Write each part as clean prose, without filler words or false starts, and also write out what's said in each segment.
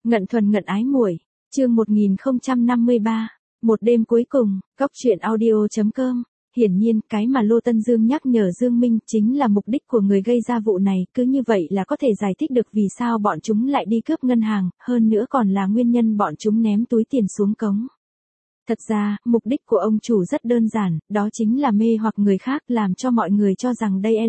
Ngận thuần ngận ái muội, chương 1053, một đêm cuối cùng, góc truyện audio.com. Hiển nhiên, cái mà Lô Tân Dương nhắc nhở Dương Minh chính là mục đích của người gây ra vụ này, cứ như vậy là có thể giải thích được vì sao bọn chúng lại đi cướp ngân hàng, hơn nữa còn là nguyên nhân bọn chúng ném túi tiền xuống cống. Thật ra, mục đích của ông chủ rất đơn giản, đó chính là mê hoặc người khác làm cho mọi người cho rằng đây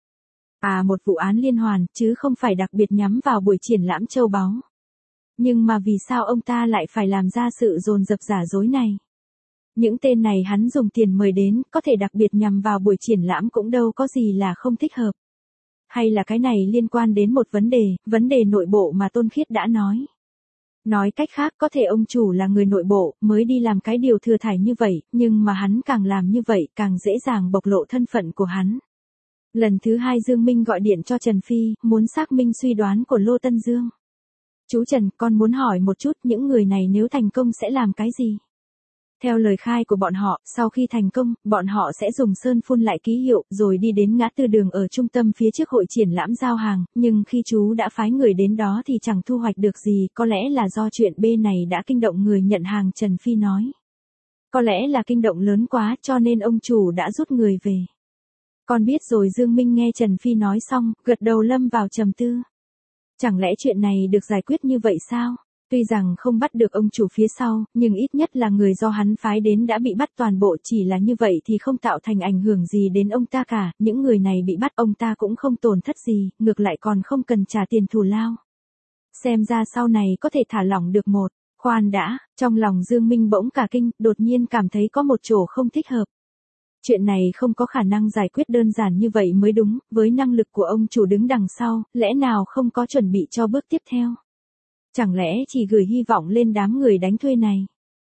một vụ án liên hoàn, chứ không phải đặc biệt nhắm vào buổi triển lãm châu báu. Nhưng mà vì sao ông ta lại phải làm ra sự dồn dập giả dối này? Những tên này hắn dùng tiền mời đến, có thể đặc biệt nhằm vào buổi triển lãm cũng đâu có gì là không thích hợp. Hay là cái này liên quan đến một vấn đề nội bộ mà Tôn Khiết đã nói. Nói cách khác có thể ông chủ là người nội bộ, mới đi làm cái điều thừa thải như vậy, nhưng mà hắn càng làm như vậy càng dễ dàng bộc lộ thân phận của hắn. Lần thứ hai Dương Minh gọi điện cho Trần Phi, muốn xác minh suy đoán của Lô Tân Dương. Chú Trần, con muốn hỏi một chút những người này nếu thành công sẽ làm cái gì? Theo lời khai của bọn họ, sau khi thành công, bọn họ sẽ dùng sơn phun lại ký hiệu rồi đi đến ngã tư đường ở trung tâm phía trước hội triển lãm giao hàng, nhưng khi chú đã phái người đến đó thì chẳng thu hoạch được gì, có lẽ là do chuyện B này đã kinh động người nhận hàng, Trần Phi nói. Có lẽ là kinh động lớn quá cho nên ông chủ đã rút người về. Con biết rồi. Dương Minh nghe Trần Phi nói xong, gật đầu lâm vào trầm tư. Chẳng lẽ chuyện này được giải quyết như vậy sao? Tuy rằng không bắt được ông chủ phía sau, nhưng ít nhất là người do hắn phái đến đã bị bắt toàn bộ, chỉ là như vậy thì không tạo thành ảnh hưởng gì đến ông ta cả, những người này bị bắt ông ta cũng không tổn thất gì, ngược lại còn không cần trả tiền thù lao. Xem ra sau này có thể thả lỏng được một. Khoan đã, trong lòng Dương Minh bỗng cả kinh, đột nhiên cảm thấy có một chỗ không thích hợp. Chuyện này không có khả năng giải quyết đơn giản như vậy mới đúng, với năng lực của ông chủ đứng đằng sau, lẽ nào không có chuẩn bị cho bước tiếp theo? Chẳng lẽ chỉ gửi hy vọng lên đám người đánh thuê này?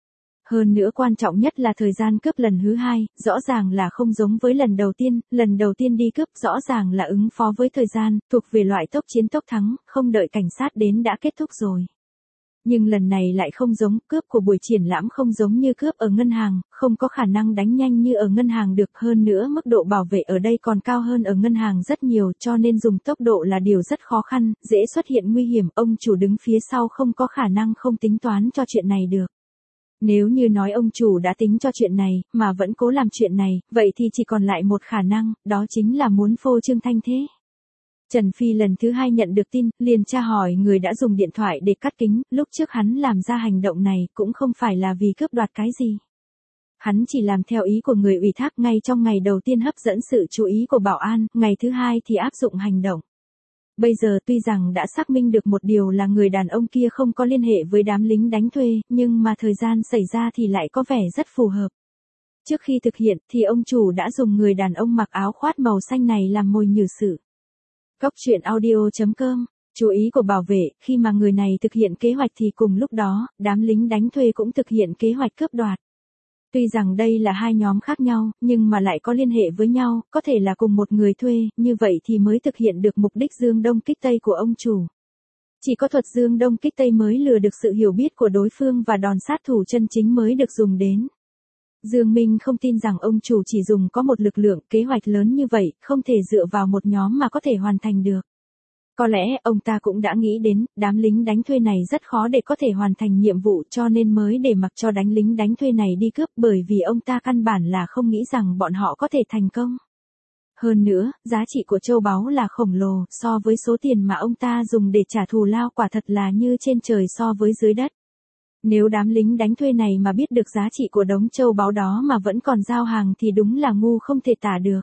Hơn nữa quan trọng nhất là thời gian cướp lần thứ hai, rõ ràng là không giống với lần đầu tiên đi cướp rõ ràng là ứng phó với thời gian, thuộc về loại tốc chiến tốc thắng, không đợi cảnh sát đến đã kết thúc rồi. Nhưng lần này lại không giống, cướp của buổi triển lãm không giống như cướp ở ngân hàng, không có khả năng đánh nhanh như ở ngân hàng được, hơn nữa mức độ bảo vệ ở đây còn cao hơn ở ngân hàng rất nhiều, cho nên dùng tốc độ là điều rất khó khăn, dễ xuất hiện nguy hiểm, ông chủ đứng phía sau không có khả năng không tính toán cho chuyện này được. Nếu như nói ông chủ đã tính cho chuyện này, mà vẫn cố làm chuyện này, vậy thì chỉ còn lại một khả năng, đó chính là muốn phô trương thanh thế. Trần Phi lần thứ hai nhận được tin, liền tra hỏi người đã dùng điện thoại để cắt kính, lúc trước hắn làm ra hành động này cũng không phải là vì cướp đoạt cái gì. Hắn chỉ làm theo ý của người ủy thác, ngay trong ngày đầu tiên hấp dẫn sự chú ý của bảo an, ngày thứ hai thì áp dụng hành động. Bây giờ tuy rằng đã xác minh được một điều là người đàn ông kia không có liên hệ với đám lính đánh thuê, nhưng mà thời gian xảy ra thì lại có vẻ rất phù hợp. Trước khi thực hiện thì ông chủ đã dùng người đàn ông mặc áo khoác màu xanh này làm mồi nhử sự. Góc truyện audio.com, chú ý của bảo vệ, khi mà người này thực hiện kế hoạch thì cùng lúc đó, đám lính đánh thuê cũng thực hiện kế hoạch cướp đoạt. Tuy rằng đây là hai nhóm khác nhau, nhưng mà lại có liên hệ với nhau, có thể là cùng một người thuê, như vậy thì mới thực hiện được mục đích dương đông kích tây của ông chủ. Chỉ có thuật dương đông kích tây mới lừa được sự hiểu biết của đối phương và đòn sát thủ chân chính mới được dùng đến. Dương Minh không tin rằng ông chủ chỉ dùng có một lực lượng, kế hoạch lớn như vậy, không thể dựa vào một nhóm mà có thể hoàn thành được. Có lẽ ông ta cũng đã nghĩ đến, đám lính đánh thuê này rất khó để có thể hoàn thành nhiệm vụ cho nên mới để mặc cho đánh lính đánh thuê này đi cướp, bởi vì ông ta căn bản là không nghĩ rằng bọn họ có thể thành công. Hơn nữa, giá trị của châu báu là khổng lồ, so với số tiền mà ông ta dùng để trả thù lao quả thật là như trên trời so với dưới đất. Nếu đám lính đánh thuê này mà biết được giá trị của đống châu báu đó mà vẫn còn giao hàng thì đúng là ngu không thể tả được.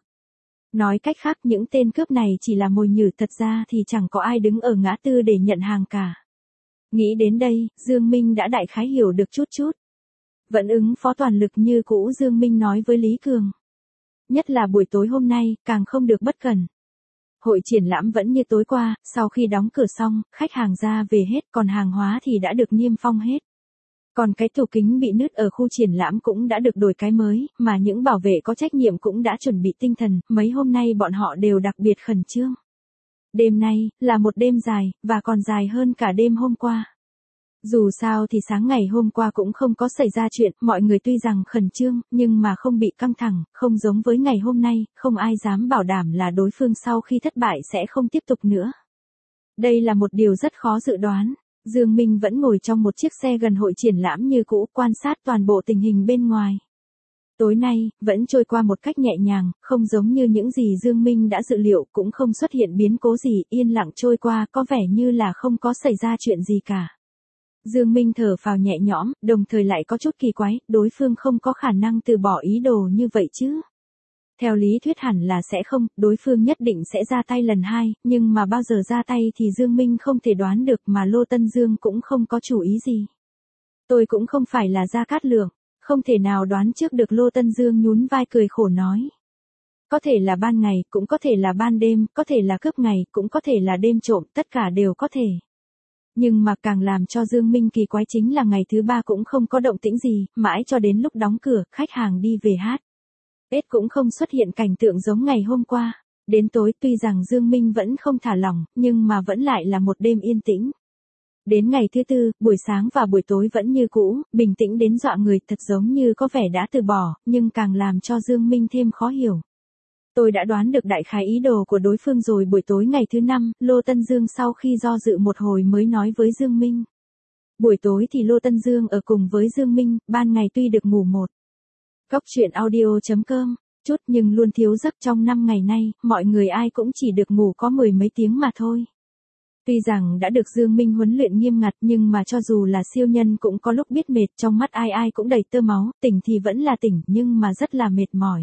Nói cách khác những tên cướp này chỉ là mồi nhử, thật ra thì chẳng có ai đứng ở ngã tư để nhận hàng cả. Nghĩ đến đây, Dương Minh đã đại khái hiểu được chút. Vẫn ứng phó toàn lực như cũ, Dương Minh nói với Lý Cường. Nhất là buổi tối hôm nay, càng không được bất cẩn. Hội triển lãm vẫn như tối qua, sau khi đóng cửa xong, khách hàng ra về hết, còn hàng hóa thì đã được niêm phong hết. Còn cái tủ kính bị nứt ở khu triển lãm cũng đã được đổi cái mới, mà những bảo vệ có trách nhiệm cũng đã chuẩn bị tinh thần, mấy hôm nay bọn họ đều đặc biệt khẩn trương. Đêm nay, là một đêm dài, và còn dài hơn cả đêm hôm qua. Dù sao thì sáng ngày hôm qua cũng không có xảy ra chuyện, mọi người tuy rằng khẩn trương, nhưng mà không bị căng thẳng, không giống với ngày hôm nay, không ai dám bảo đảm là đối phương sau khi thất bại sẽ không tiếp tục nữa. Đây là một điều rất khó dự đoán. Dương Minh vẫn ngồi trong một chiếc xe gần hội triển lãm như cũ, quan sát toàn bộ tình hình bên ngoài. Tối nay, vẫn trôi qua một cách nhẹ nhàng, không giống như những gì Dương Minh đã dự liệu, cũng không xuất hiện biến cố gì, yên lặng trôi qua, có vẻ như là không có xảy ra chuyện gì cả. Dương Minh thở phào nhẹ nhõm, đồng thời lại có chút kỳ quái, đối phương không có khả năng từ bỏ ý đồ như vậy chứ. Theo lý thuyết hẳn là sẽ không, đối phương nhất định sẽ ra tay lần hai, nhưng mà bao giờ ra tay thì Dương Minh không thể đoán được, mà Lô Tân Dương cũng không có chủ ý gì. Tôi cũng không phải là Gia Cát Lượng, không thể nào đoán trước được. Lô Tân Dương nhún vai cười khổ nói. Có thể là ban ngày, cũng có thể là ban đêm, có thể là cướp ngày, cũng có thể là đêm trộm, tất cả đều có thể. Nhưng mà càng làm cho Dương Minh kỳ quái chính là ngày thứ ba cũng không có động tĩnh gì, mãi cho đến lúc đóng cửa, khách hàng đi về hát. Cũng không xuất hiện cảnh tượng giống ngày hôm qua. Đến tối tuy rằng Dương Minh vẫn không thả lỏng, nhưng mà vẫn lại là một đêm yên tĩnh. Đến ngày thứ tư, buổi sáng và buổi tối vẫn như cũ, bình tĩnh đến dọa người, thật giống như có vẻ đã từ bỏ, nhưng càng làm cho Dương Minh thêm khó hiểu. Tôi đã đoán được đại khái ý đồ của đối phương rồi. Buổi tối ngày thứ năm, Lô Tân Dương sau khi do dự một hồi mới nói với Dương Minh. Buổi tối thì Lô Tân Dương ở cùng với Dương Minh, ban ngày tuy được ngủ một góc truyện audio.com chút nhưng luôn thiếu giấc. Trong 5 ngày nay, mọi người ai cũng chỉ được ngủ có 10 mấy tiếng mà thôi. Tuy rằng đã được Dương Minh huấn luyện nghiêm ngặt nhưng mà cho dù là siêu nhân cũng có lúc biết mệt, trong mắt ai ai cũng đầy tơ máu, tỉnh thì vẫn là tỉnh nhưng mà rất là mệt mỏi.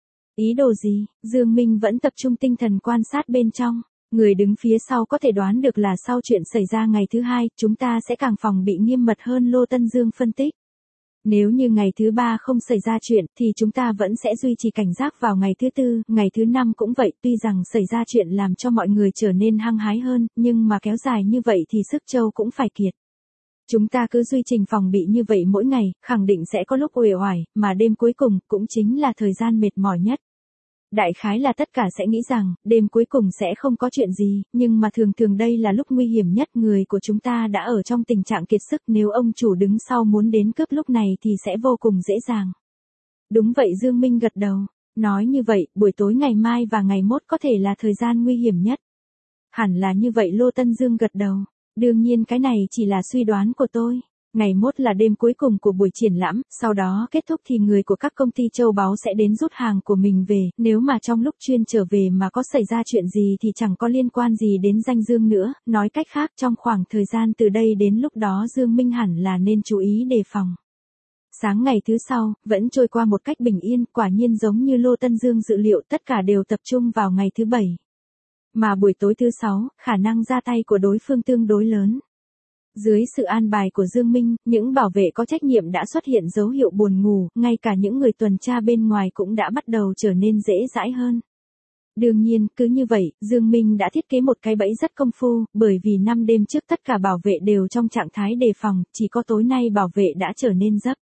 Ý đồ gì? Dương Minh vẫn tập trung tinh thần quan sát bên trong. Người đứng phía sau có thể đoán được là sau chuyện xảy ra ngày thứ hai, chúng ta sẽ càng phòng bị nghiêm mật hơn. Lô Tân Dương phân tích. Nếu như ngày thứ ba không xảy ra chuyện, thì chúng ta vẫn sẽ duy trì cảnh giác vào ngày thứ tư, ngày thứ năm cũng vậy. Tuy rằng xảy ra chuyện làm cho mọi người trở nên hăng hái hơn, nhưng mà kéo dài như vậy thì sức châu cũng phải kiệt. Chúng ta cứ duy trì phòng bị như vậy mỗi ngày, khẳng định sẽ có lúc uể oải, mà đêm cuối cùng cũng chính là thời gian mệt mỏi nhất. Đại khái là tất cả sẽ nghĩ rằng, đêm cuối cùng sẽ không có chuyện gì, nhưng mà thường thường đây là lúc nguy hiểm nhất. Người của chúng ta đã ở trong tình trạng kiệt sức, nếu ông chủ đứng sau muốn đến cướp lúc này thì sẽ vô cùng dễ dàng. Đúng vậy, Dương Minh gật đầu. Nói như vậy, buổi tối ngày mai và ngày mốt có thể là thời gian nguy hiểm nhất. Hẳn là như vậy. Lô Tân Dương gật đầu. Đương nhiên cái này chỉ là suy đoán của tôi. Ngày mốt là đêm cuối cùng của buổi triển lãm, sau đó kết thúc thì người của các công ty châu báu sẽ đến rút hàng của mình về, nếu mà trong lúc chuyên trở về mà có xảy ra chuyện gì thì chẳng có liên quan gì đến danh Dương nữa. Nói cách khác, trong khoảng thời gian từ đây đến lúc đó Dương Minh hẳn là nên chú ý đề phòng. Sáng ngày thứ sau, vẫn trôi qua một cách bình yên, quả nhiên giống như Lô Tân Dương dự liệu, tất cả đều tập trung vào ngày thứ bảy. Mà buổi tối thứ sáu, khả năng ra tay của đối phương tương đối lớn. Dưới sự an bài của Dương Minh, những bảo vệ có trách nhiệm đã xuất hiện dấu hiệu buồn ngủ, ngay cả những người tuần tra bên ngoài cũng đã bắt đầu trở nên dễ dãi hơn. Đương nhiên, cứ như vậy, Dương Minh đã thiết kế một cái bẫy rất công phu, bởi vì 5 đêm trước tất cả bảo vệ đều trong trạng thái đề phòng, chỉ có tối nay bảo vệ đã trở nên giấc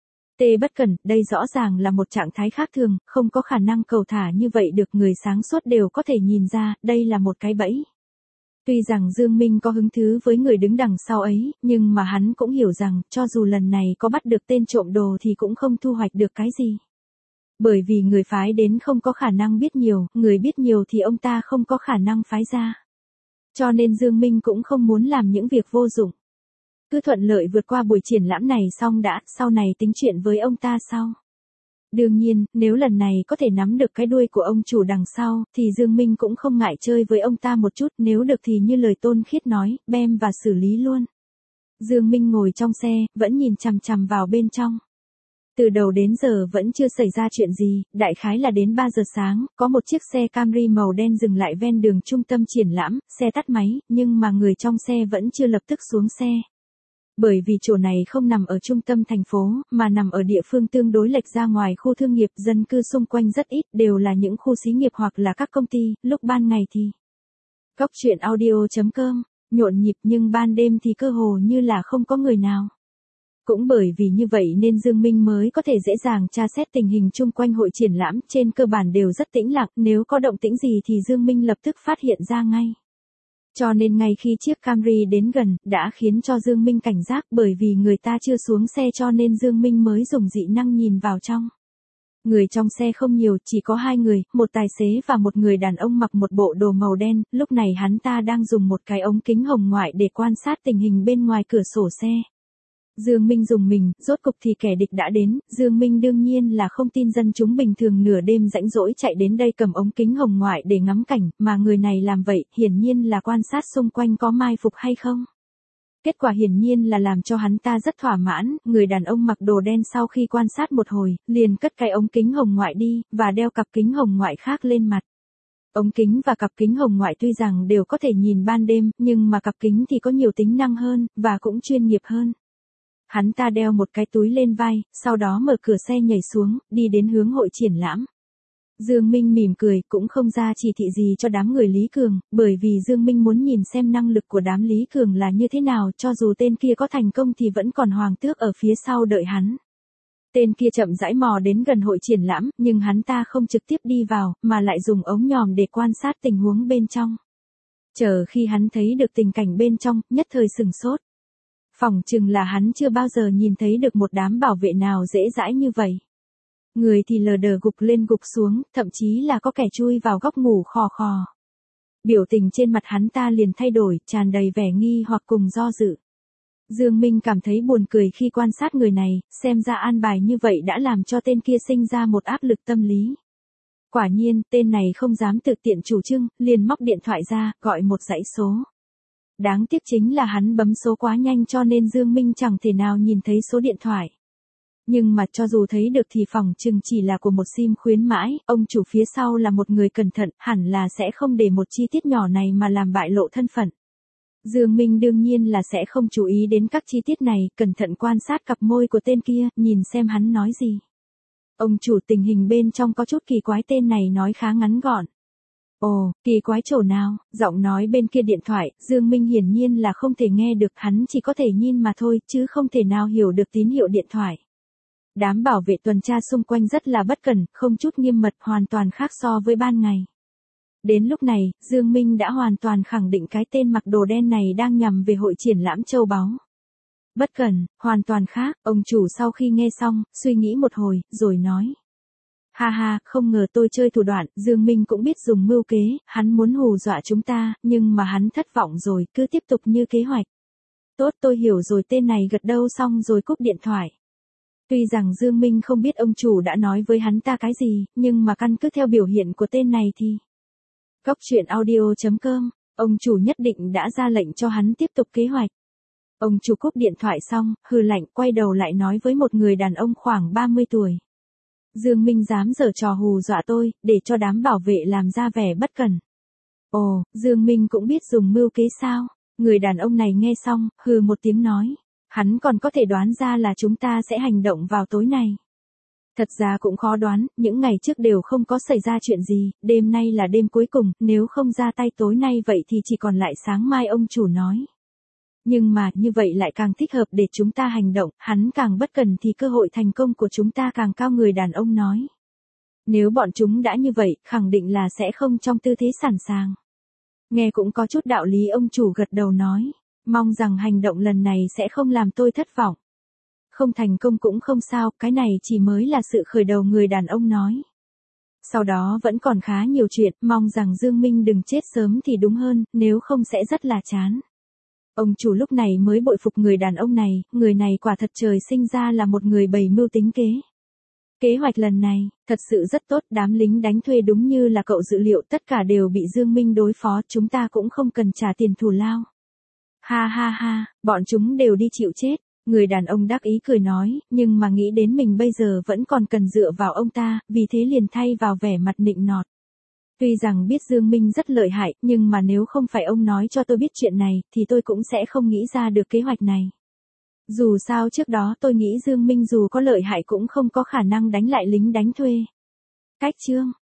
tê bất cẩn. Đây rõ ràng là một trạng thái khác thường, không có khả năng cầu thả như vậy được. Người sáng suốt đều có thể nhìn ra, đây là một cái bẫy. Tuy rằng Dương Minh có hứng thú với người đứng đằng sau ấy, nhưng mà hắn cũng hiểu rằng, cho dù lần này có bắt được tên trộm đồ thì cũng không thu hoạch được cái gì. Bởi vì người phái đến không có khả năng biết nhiều, người biết nhiều thì ông ta không có khả năng phái ra. Cho nên Dương Minh cũng không muốn làm những việc vô dụng. Cứ thuận lợi vượt qua buổi triển lãm này xong đã, sau này tính chuyện với ông ta sau. Đương nhiên, nếu lần này có thể nắm được cái đuôi của ông chủ đằng sau, thì Dương Minh cũng không ngại chơi với ông ta một chút, nếu được thì như lời Tôn Khiết nói, bem và xử lý luôn. Dương Minh ngồi trong xe, vẫn nhìn chằm chằm vào bên trong. Từ đầu đến giờ vẫn chưa xảy ra chuyện gì, đại khái là đến 3 giờ sáng, có một chiếc xe Camry màu đen dừng lại ven đường trung tâm triển lãm, xe tắt máy, nhưng mà người trong xe vẫn chưa lập tức xuống xe. Bởi vì chỗ này không nằm ở trung tâm thành phố, mà nằm ở địa phương tương đối lệch ra ngoài khu thương nghiệp, dân cư xung quanh rất ít, đều là những khu xí nghiệp hoặc là các công ty. Lúc ban ngày thì góc truyện audio.com nhộn nhịp, nhưng ban đêm thì cơ hồ như là không có người nào. Cũng bởi vì như vậy nên Dương Minh mới có thể dễ dàng tra xét tình hình chung quanh hội triển lãm, trên cơ bản đều rất tĩnh lặng, nếu có động tĩnh gì thì Dương Minh lập tức phát hiện ra ngay. Cho nên ngay khi chiếc Camry đến gần, đã khiến cho Dương Minh cảnh giác, bởi vì người ta chưa xuống xe cho nên Dương Minh mới dùng dị năng nhìn vào trong. Người trong xe không nhiều, chỉ có 2 người, một tài xế và một người đàn ông mặc một bộ đồ màu đen, lúc này hắn ta đang dùng một cái ống kính hồng ngoại để quan sát tình hình bên ngoài cửa sổ xe. Dương Minh dùng mình, rốt cục thì kẻ địch đã đến, Dương Minh đương nhiên là không tin dân chúng bình thường nửa đêm rãnh rỗi chạy đến đây cầm ống kính hồng ngoại để ngắm cảnh, mà người này làm vậy, hiển nhiên là quan sát xung quanh có mai phục hay không. Kết quả hiển nhiên là làm cho hắn ta rất thỏa mãn, người đàn ông mặc đồ đen sau khi quan sát một hồi, liền cất cái ống kính hồng ngoại đi, và đeo cặp kính hồng ngoại khác lên mặt. Ống kính và cặp kính hồng ngoại tuy rằng đều có thể nhìn ban đêm, nhưng mà cặp kính thì có nhiều tính năng hơn, và cũng chuyên nghiệp hơn. Hắn ta đeo một cái túi lên vai, sau đó mở cửa xe nhảy xuống, đi đến hướng hội triển lãm. Dương Minh mỉm cười, cũng không ra chỉ thị gì cho đám người Lý Cường, bởi vì Dương Minh muốn nhìn xem năng lực của đám Lý Cường là như thế nào, cho dù tên kia có thành công thì vẫn còn Hoàng Tước ở phía sau đợi hắn. Tên kia chậm rãi mò đến gần hội triển lãm, nhưng hắn ta không trực tiếp đi vào, mà lại dùng ống nhòm để quan sát tình huống bên trong. Chờ khi hắn thấy được tình cảnh bên trong, nhất thời sửng sốt. Phỏng chừng là hắn chưa bao giờ nhìn thấy được một đám bảo vệ nào dễ dãi như vậy. Người thì lờ đờ gục lên gục xuống, thậm chí là có kẻ chui vào góc ngủ khò khò. Biểu tình trên mặt hắn ta liền thay đổi, tràn đầy vẻ nghi hoặc cùng do dự. Dương Minh cảm thấy buồn cười khi quan sát người này, xem ra an bài như vậy đã làm cho tên kia sinh ra một áp lực tâm lý. Quả nhiên, tên này không dám tự tiện chủ trương, liền móc điện thoại ra, gọi một dãy số. Đáng tiếc chính là hắn bấm số quá nhanh cho nên Dương Minh chẳng thể nào nhìn thấy số điện thoại. Nhưng mà cho dù thấy được thì phỏng chừng chỉ là của một sim khuyến mãi, ông chủ phía sau là một người cẩn thận, hẳn là sẽ không để một chi tiết nhỏ này mà làm bại lộ thân phận. Dương Minh đương nhiên là sẽ không chú ý đến các chi tiết này, cẩn thận quan sát cặp môi của tên kia, nhìn xem hắn nói gì. Ông chủ, tình hình bên trong có chút kỳ quái, tên này nói khá ngắn gọn. Ồ, kỳ quái chỗ nào? Giọng nói bên kia điện thoại, Dương Minh hiển nhiên là không thể nghe được, hắn chỉ có thể nhìn mà thôi, chứ không thể nào hiểu được tín hiệu điện thoại. Đám bảo vệ tuần tra xung quanh rất là bất cẩn, không chút nghiêm mật, hoàn toàn khác so với ban ngày. Đến lúc này, Dương Minh đã hoàn toàn khẳng định cái tên mặc đồ đen này đang nhằm về hội triển lãm châu báu. Bất cẩn, hoàn toàn khác, ông chủ sau khi nghe xong, suy nghĩ một hồi, rồi nói. Ha ha, không ngờ tôi chơi thủ đoạn, Dương Minh cũng biết dùng mưu kế, hắn muốn hù dọa chúng ta, nhưng mà hắn thất vọng rồi, cứ tiếp tục như kế hoạch. Tốt, tôi hiểu rồi, tên này gật đầu xong rồi cúp điện thoại. Tuy rằng Dương Minh không biết ông chủ đã nói với hắn ta cái gì, nhưng mà căn cứ theo biểu hiện của tên này thì... Góc truyện audio.com, ông chủ nhất định đã ra lệnh cho hắn tiếp tục kế hoạch. Ông chủ cúp điện thoại xong, hừ lạnh, quay đầu lại nói với một người đàn ông khoảng 30 tuổi. Dương Minh dám giở trò hù dọa tôi, để cho đám bảo vệ làm ra vẻ bất cẩn. Ồ, Dương Minh cũng biết dùng mưu kế sao? Người đàn ông này nghe xong, hừ một tiếng nói. Hắn còn có thể đoán ra là chúng ta sẽ hành động vào tối nay. Thật ra cũng khó đoán, những ngày trước đều không có xảy ra chuyện gì, đêm nay là đêm cuối cùng, nếu không ra tay tối nay vậy thì chỉ còn lại sáng mai, ông chủ nói. Nhưng mà, như vậy lại càng thích hợp để chúng ta hành động, hắn càng bất cần thì cơ hội thành công của chúng ta càng cao, người đàn ông nói. Nếu bọn chúng đã như vậy, khẳng định là sẽ không trong tư thế sẵn sàng. Nghe cũng có chút đạo lý, ông chủ gật đầu nói. Mong rằng hành động lần này sẽ không làm tôi thất vọng. Không thành công cũng không sao, cái này chỉ mới là sự khởi đầu, người đàn ông nói. Sau đó vẫn còn khá nhiều chuyện, mong rằng Dương Minh đừng chết sớm thì đúng hơn, nếu không sẽ rất là chán. Ông chủ lúc này mới bội phục người đàn ông này, người này quả thật trời sinh ra là một người bày mưu tính kế. Kế hoạch lần này, thật sự rất tốt, đám lính đánh thuê đúng như là cậu dự liệu, tất cả đều bị Dương Minh đối phó, chúng ta cũng không cần trả tiền thù lao. Ha ha ha, bọn chúng đều đi chịu chết, người đàn ông đắc ý cười nói, nhưng mà nghĩ đến mình bây giờ vẫn còn cần dựa vào ông ta, vì thế liền thay vào vẻ mặt nịnh nọt. Tuy rằng biết Dương Minh rất lợi hại, nhưng mà nếu không phải ông nói cho tôi biết chuyện này, thì tôi cũng sẽ không nghĩ ra được kế hoạch này. Dù sao trước đó tôi nghĩ Dương Minh dù có lợi hại cũng không có khả năng đánh lại lính đánh thuê. Cách chương